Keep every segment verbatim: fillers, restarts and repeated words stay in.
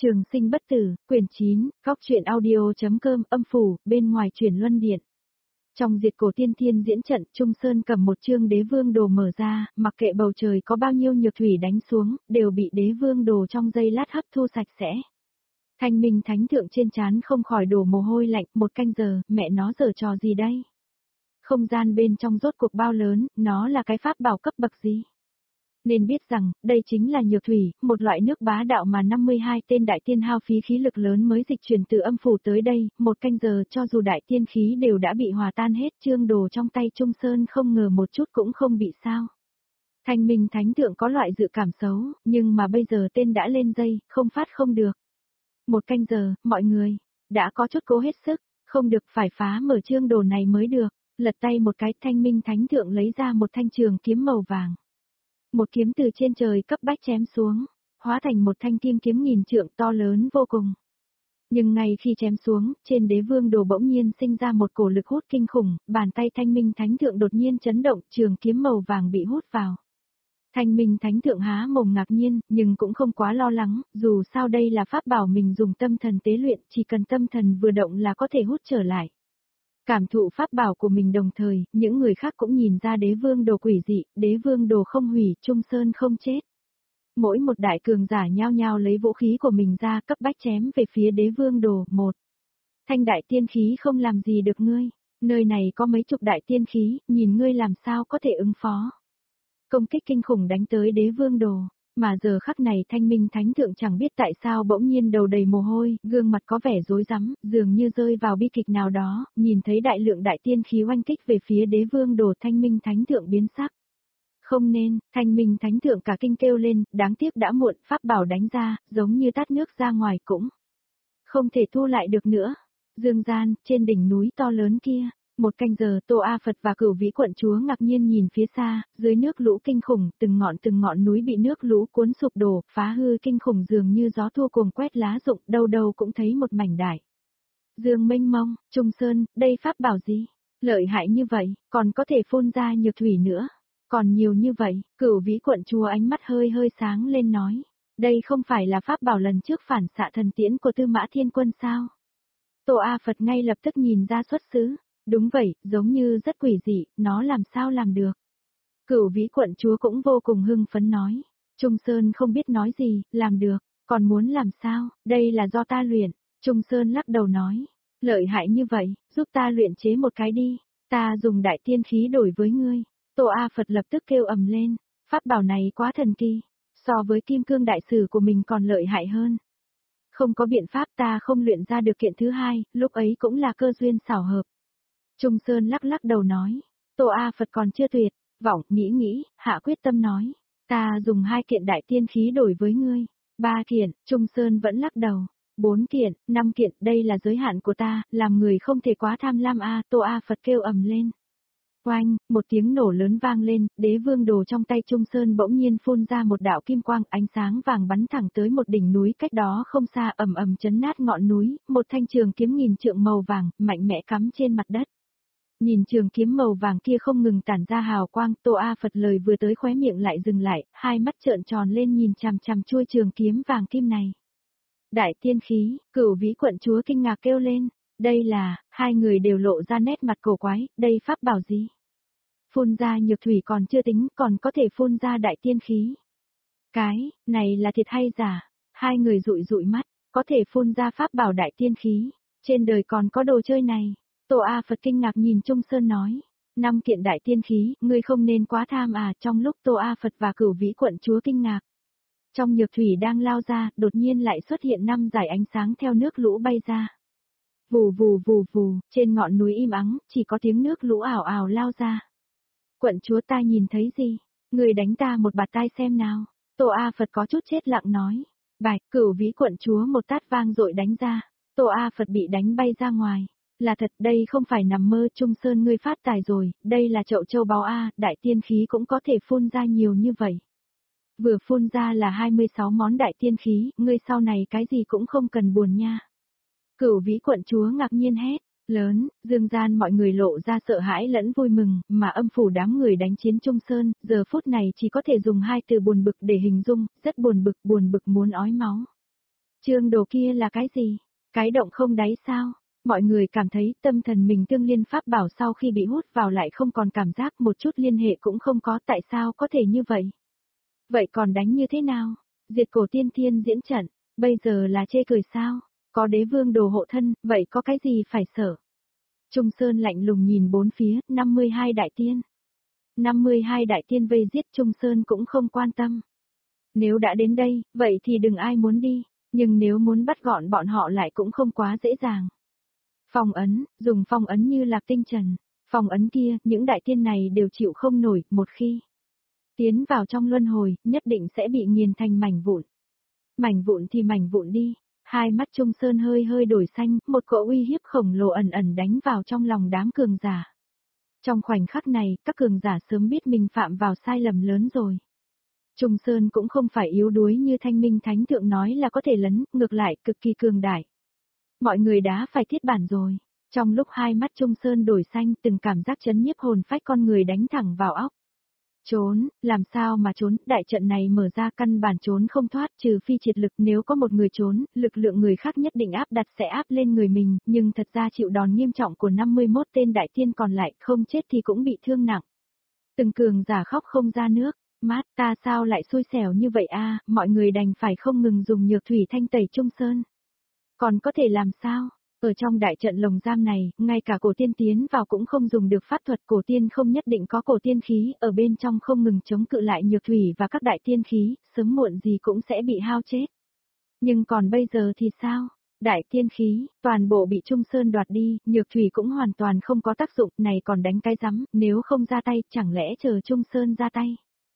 Trường sinh bất tử, quyển chín, góc truyện audio.com, âm phủ, bên ngoài chuyển luân điện. Trong diệt cổ tiên thiên diễn trận, Trung Sơn cầm một chương đế vương đồ mở ra, mặc kệ bầu trời có bao nhiêu nhược thủy đánh xuống, đều bị đế vương đồ trong giây lát hấp thu sạch sẽ. Thanh minh thánh thượng trên trán không khỏi đổ mồ hôi lạnh, một canh giờ, mẹ nó giở trò gì đây? Không gian bên trong rốt cuộc bao lớn, nó là cái pháp bảo cấp bậc gì? Nên biết rằng, đây chính là nhược thủy, một loại nước bá đạo mà năm mươi hai tên đại tiên hao phí khí lực lớn mới dịch chuyển từ âm phủ tới đây, một canh giờ cho dù đại tiên khí đều đã bị hòa tan hết, chương đồ trong tay Trung Sơn không ngờ một chút cũng không bị sao. Thanh minh thánh thượng có loại dự cảm xấu, nhưng mà bây giờ tên đã lên dây, không phát không được. Một canh giờ, mọi người, đã có chút cố hết sức, không được phải phá mở chương đồ này mới được, lật tay một cái thanh minh thánh thượng lấy ra một thanh trường kiếm màu vàng. Một kiếm từ trên trời cấp bách chém xuống, hóa thành một thanh kim kiếm nghìn trượng to lớn vô cùng. Nhưng ngay khi chém xuống, trên đế vương đồ bỗng nhiên sinh ra một cổ lực hút kinh khủng, bàn tay thanh minh thánh thượng đột nhiên chấn động, trường kiếm màu vàng bị hút vào. Thanh minh thánh thượng há mồm ngạc nhiên, nhưng cũng không quá lo lắng, dù sao đây là pháp bảo mình dùng tâm thần tế luyện, chỉ cần tâm thần vừa động là có thể hút trở lại. Cảm thụ pháp bảo của mình đồng thời, những người khác cũng nhìn ra đế vương đồ quỷ dị, đế vương đồ không hủy, Trung Sơn không chết. Mỗi một đại cường giả nhao nhao lấy vũ khí của mình ra cấp bách chém về phía đế vương đồ, một. Thanh đại tiên khí không làm gì được ngươi, nơi này có mấy chục đại tiên khí, nhìn ngươi làm sao có thể ứng phó. Công kích kinh khủng đánh tới đế vương đồ. Mà giờ khắc này thanh minh thánh thượng chẳng biết tại sao bỗng nhiên đầu đầy mồ hôi, gương mặt có vẻ rối rắm, dường như rơi vào bi kịch nào đó, nhìn thấy đại lượng đại tiên khí oanh kích về phía đế vương đồ thanh minh thánh thượng biến sắc. Không nên, thanh minh thánh thượng cả kinh kêu lên, đáng tiếc đã muộn, pháp bảo đánh ra, giống như tát nước ra ngoài cũng không thể thu lại được nữa. Dương gian, trên đỉnh núi to lớn kia. Một canh giờ Tô A Phật và Cửu Vĩ quận chúa ngạc nhiên nhìn phía xa, dưới nước lũ kinh khủng, từng ngọn từng ngọn núi bị nước lũ cuốn sụp đổ, phá hư kinh khủng dường như gió thua cuồng quét lá rụng, đâu đâu cũng thấy một mảnh đại. Dương mênh mông, Trung Sơn, đây pháp bảo gì? Lợi hại như vậy, còn có thể phun ra nhược thủy nữa. Còn nhiều như vậy, Cửu Vĩ quận chúa ánh mắt hơi hơi sáng lên nói. Đây không phải là pháp bảo lần trước phản xạ thần tiễn của Tư Mã Thiên Quân sao? Tô A Phật ngay lập tức nhìn ra xuất xứ. Đúng vậy, giống như rất quỷ dị, nó làm sao làm được. Cửu Vĩ quận chúa cũng vô cùng hưng phấn nói. Trung Sơn không biết nói gì, làm được, còn muốn làm sao, đây là do ta luyện. Trung Sơn lắc đầu nói. Lợi hại như vậy, giúp ta luyện chế một cái đi, ta dùng đại tiên khí đổi với ngươi. Tô A Phật lập tức kêu ầm lên, pháp bảo này quá thần kỳ, so với kim cương đại sử của mình còn lợi hại hơn. Không có biện pháp ta không luyện ra được kiện thứ hai, lúc ấy cũng là cơ duyên xảo hợp. Trung Sơn lắc lắc đầu nói, Tô A Phật còn chưa tuyệt, vọng, nghĩ nghĩ, hạ quyết tâm nói, ta dùng hai kiện đại tiên khí đổi với ngươi, ba kiện, Trung Sơn vẫn lắc đầu, bốn kiện, năm kiện, đây là giới hạn của ta, làm người không thể quá tham lam a, Tô A Phật kêu ầm lên. Oanh, một tiếng nổ lớn vang lên, đế vương đồ trong tay Trung Sơn bỗng nhiên phun ra một đạo kim quang, ánh sáng vàng bắn thẳng tới một đỉnh núi cách đó không xa, ầm ầm chấn nát ngọn núi, một thanh trường kiếm nghìn trượng màu vàng, mạnh mẽ cắm trên mặt đất. Nhìn trường kiếm màu vàng kia không ngừng tản ra hào quang, Tô A Phật lời vừa tới khóe miệng lại dừng lại, hai mắt trợn tròn lên nhìn chằm chằm chuôi trường kiếm vàng kim này. Đại tiên khí, Cửu Vĩ quận chúa kinh ngạc kêu lên, đây là, hai người đều lộ ra nét mặt cổ quái, đây pháp bảo gì? Phun ra nhược thủy còn chưa tính, còn có thể phun ra đại tiên khí. Cái, này là thiệt hay giả? Hai người dụi dụi mắt, có thể phun ra pháp bảo đại tiên khí, trên đời còn có đồ chơi này. Tô A Phật kinh ngạc nhìn Trung Sơn nói, năm kiện đại tiên khí, ngươi không nên quá tham à, trong lúc Tô A Phật và Cửu Vĩ quận chúa kinh ngạc. Trong nhược thủy đang lao ra, đột nhiên lại xuất hiện năm dải ánh sáng theo nước lũ bay ra. Vù vù vù vù, trên ngọn núi im ắng, chỉ có tiếng nước lũ ảo ảo lao ra. Quận chúa ta nhìn thấy gì? Người đánh ta một bạt tai xem nào. Tô A Phật có chút chết lặng nói. Bạch, Cửu Vĩ quận chúa một tát vang dội đánh ra. Tô A Phật bị đánh bay ra ngoài. Là thật, đây không phải nằm mơ, Trung Sơn ngươi phát tài rồi, đây là chậu châu báu A, đại tiên khí cũng có thể phun ra nhiều như vậy. Vừa phun ra là hai mươi sáu món đại tiên khí, ngươi sau này cái gì cũng không cần buồn nha. Cửu Vĩ quận chúa ngạc nhiên hét, lớn, dương gian mọi người lộ ra sợ hãi lẫn vui mừng, mà âm phủ đám người đánh chiến Trung Sơn, giờ phút này chỉ có thể dùng hai từ buồn bực để hình dung, rất buồn bực, buồn bực muốn ói máu. Trương đồ kia là cái gì? Cái động không đáy sao? Mọi người cảm thấy tâm thần mình tương liên pháp bảo sau khi bị hút vào lại không còn cảm giác, một chút liên hệ cũng không có, tại sao có thể như vậy? Vậy còn đánh như thế nào? Diệt cổ tiên thiên diễn trận, bây giờ là chê cười sao? Có đế vương đồ hộ thân, vậy có cái gì phải sợ? Trung Sơn lạnh lùng nhìn bốn phía, năm mươi hai đại tiên. năm mươi hai đại tiên vây giết Trung Sơn cũng không quan tâm. Nếu đã đến đây, vậy thì đừng ai muốn đi, nhưng nếu muốn bắt gọn bọn họ lại cũng không quá dễ dàng. Phong ấn, dùng phong ấn như Lạc Tinh Trần. Phong ấn kia, những đại tiên này đều chịu không nổi, một khi tiến vào trong luân hồi, nhất định sẽ bị nghiền thành mảnh vụn. Mảnh vụn thì mảnh vụn đi. Hai mắt Trung Sơn hơi hơi đổi xanh, một cỗ uy hiếp khổng lồ ẩn ẩn đánh vào trong lòng đám cường giả. Trong khoảnh khắc này, các cường giả sớm biết mình phạm vào sai lầm lớn rồi. Trung Sơn cũng không phải yếu đuối như Thanh Minh Thánh Thượng nói là có thể lấn, ngược lại cực kỳ cường đại. Mọi người đã phải thiết bản rồi. Trong lúc hai mắt Trung Sơn đổi xanh, từng cảm giác chấn nhiếp hồn phách con người đánh thẳng vào óc. Trốn, làm sao mà trốn, đại trận này mở ra căn bản trốn không thoát, trừ phi triệt lực, nếu có một người trốn, lực lượng người khác nhất định áp đặt sẽ áp lên người mình, nhưng thật ra chịu đòn nghiêm trọng của năm mươi mốt tên đại tiên còn lại, không chết thì cũng bị thương nặng. Từng cường giả khóc không ra nước, mát ta sao lại xui xẻo như vậy a, mọi người đành phải không ngừng dùng nhược thủy thanh tẩy Trung Sơn. Còn có thể làm sao? Ở trong đại trận lồng giam này, ngay cả cổ tiên tiến vào cũng không dùng được pháp thuật, cổ tiên không nhất định có cổ tiên khí, ở bên trong không ngừng chống cự lại nhược thủy và các đại tiên khí, sớm muộn gì cũng sẽ bị hao chết. Nhưng còn bây giờ thì sao? Đại tiên khí, toàn bộ bị Trung Sơn đoạt đi, nhược thủy cũng hoàn toàn không có tác dụng, này còn đánh cái rắm, nếu không ra tay, chẳng lẽ chờ Trung Sơn ra tay?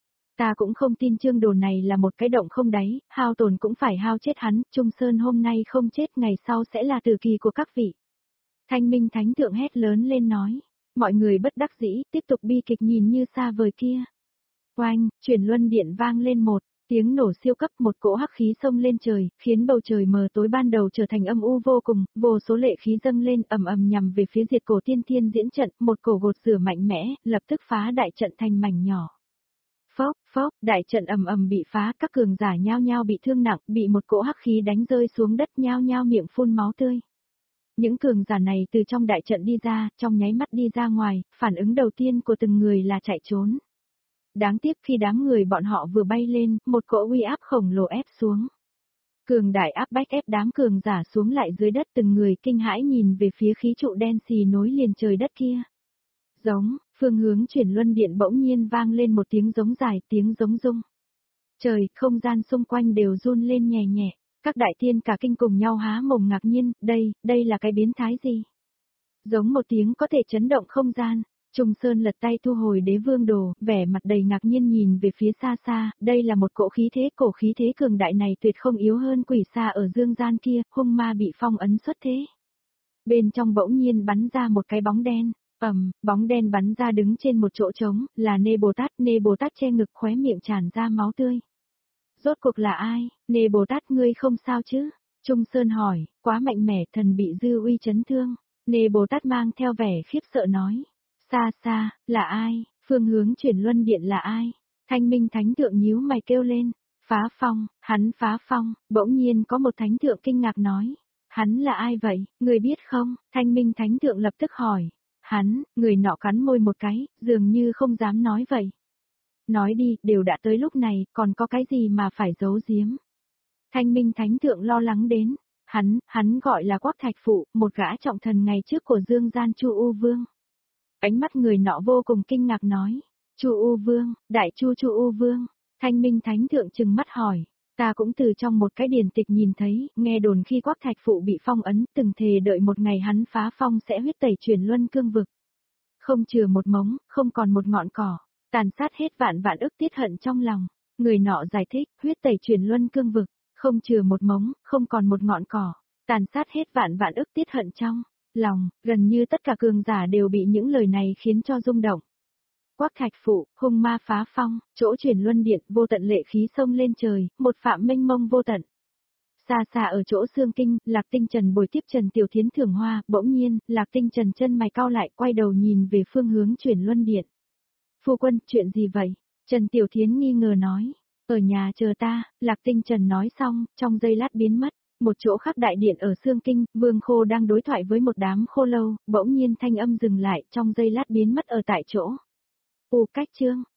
Ta cũng không tin Trương đồ này là một cái động không đáy, hao tổn cũng phải hao chết hắn, Trung Sơn hôm nay không chết ngày sau sẽ là tử kỳ của các vị. Thanh Minh Thánh Thượng hét lớn lên nói, mọi người bất đắc dĩ, tiếp tục bi kịch nhìn như xa vời kia. Oanh, chuyển luân điện vang lên một, tiếng nổ siêu cấp, một cỗ hắc khí xông lên trời, khiến bầu trời mờ tối ban đầu trở thành âm u vô cùng, vô số lệ khí dâng lên ầm ầm nhằm về phía diệt cổ tiên thiên diễn trận, một cổ gột rửa mạnh mẽ, lập tức phá đại trận thành mảnh nhỏ. Phốc, phốc, đại trận ầm ầm bị phá, các cường giả nhao nhao bị thương nặng, bị một cỗ hắc khí đánh rơi xuống đất, nhao nhao miệng phun máu tươi. Những cường giả này từ trong đại trận đi ra, trong nháy mắt đi ra ngoài, phản ứng đầu tiên của từng người là chạy trốn. Đáng tiếc khi đám người bọn họ vừa bay lên, một cỗ uy áp khổng lồ ép xuống. Cường đại áp bách ép đám cường giả xuống lại dưới đất, từng người kinh hãi nhìn về phía khí trụ đen xì nối liền trời đất kia. Giống, phương hướng chuyển luân điện bỗng nhiên vang lên một tiếng giống dài, tiếng giống rung. Trời, không gian xung quanh đều run lên nhẹ nhẹ, các đại tiên cả kinh cùng nhau há mồm ngạc nhiên, đây, đây là cái biến thái gì? Giống một tiếng có thể chấn động không gian, Trung Sơn lật tay thu hồi đế vương đồ, vẻ mặt đầy ngạc nhiên nhìn về phía xa xa, đây là một cỗ khí thế, cổ khí thế cường đại này tuyệt không yếu hơn quỷ xa ở dương gian kia, hung ma bị phong ấn xuất thế. Bên trong bỗng nhiên bắn ra một cái bóng đen. Ầm, bóng đen bắn ra đứng trên một chỗ trống, là Nê Bồ Tát, Nê Bồ Tát che ngực khóe miệng tràn ra máu tươi. Rốt cuộc là ai? Nê Bồ Tát ngươi không sao chứ? Trung Sơn hỏi, quá mạnh mẽ, thần bị dư uy chấn thương. Nê Bồ Tát mang theo vẻ khiếp sợ nói, xa xa, là ai? Phương hướng chuyển luân điện là ai? Thanh Minh Thánh Thượng nhíu mày kêu lên, phá phong, hắn phá phong, bỗng nhiên có một thánh thượng kinh ngạc nói, hắn là ai vậy, người biết không? Thanh Minh Thánh Thượng lập tức hỏi. Hắn, người nọ cắn môi một cái, dường như không dám nói vậy. Nói đi, đều đã tới lúc này, còn có cái gì mà phải giấu giếm. Thanh Minh Thánh Thượng lo lắng đến, hắn, hắn gọi là Quắc Thạch Phụ, một gã trọng thần ngày trước của Dương Gian Chu U Vương. Ánh mắt người nọ vô cùng kinh ngạc nói, Chu U Vương, Đại Chu Chu U Vương. Thanh Minh Thánh Thượng trừng mắt hỏi, ta cũng từ trong một cái điển tịch nhìn thấy, nghe đồn khi Quắc Thạch Phụ bị phong ấn, từng thề đợi một ngày hắn phá phong sẽ huyết tẩy chuyển luân cương vực. Không chừa một mống, không còn một ngọn cỏ, tàn sát hết vạn vạn ức tiết hận trong lòng. Người nọ giải thích, huyết tẩy chuyển luân cương vực, không chừa một mống, không còn một ngọn cỏ, tàn sát hết vạn vạn ức tiết hận trong lòng, gần như tất cả cường giả đều bị những lời này khiến cho rung động. Quắc Thạch Phụ, hung ma phá phong, chỗ chuyển luân điện, vô tận lệ khí xông lên trời, một phạm mênh mông vô tận. Xa xa ở chỗ Xương Kinh, Lạc Tinh Trần bồi tiếp Trần Tiểu Thiến thưởng hoa, bỗng nhiên, Lạc Tinh Trần chân mày cau lại, quay đầu nhìn về phương hướng chuyển luân điện. Phu quân, chuyện gì vậy? Trần Tiểu Thiến nghi ngờ nói. Ở nhà chờ ta, Lạc Tinh Trần nói xong, trong giây lát biến mất. Một chỗ khác đại điện ở Xương Kinh, Vương Khô đang đối thoại với một đám khô lâu, bỗng nhiên thanh âm dừng lại trong giây lát biến mất ở tại chỗ. U cách chương.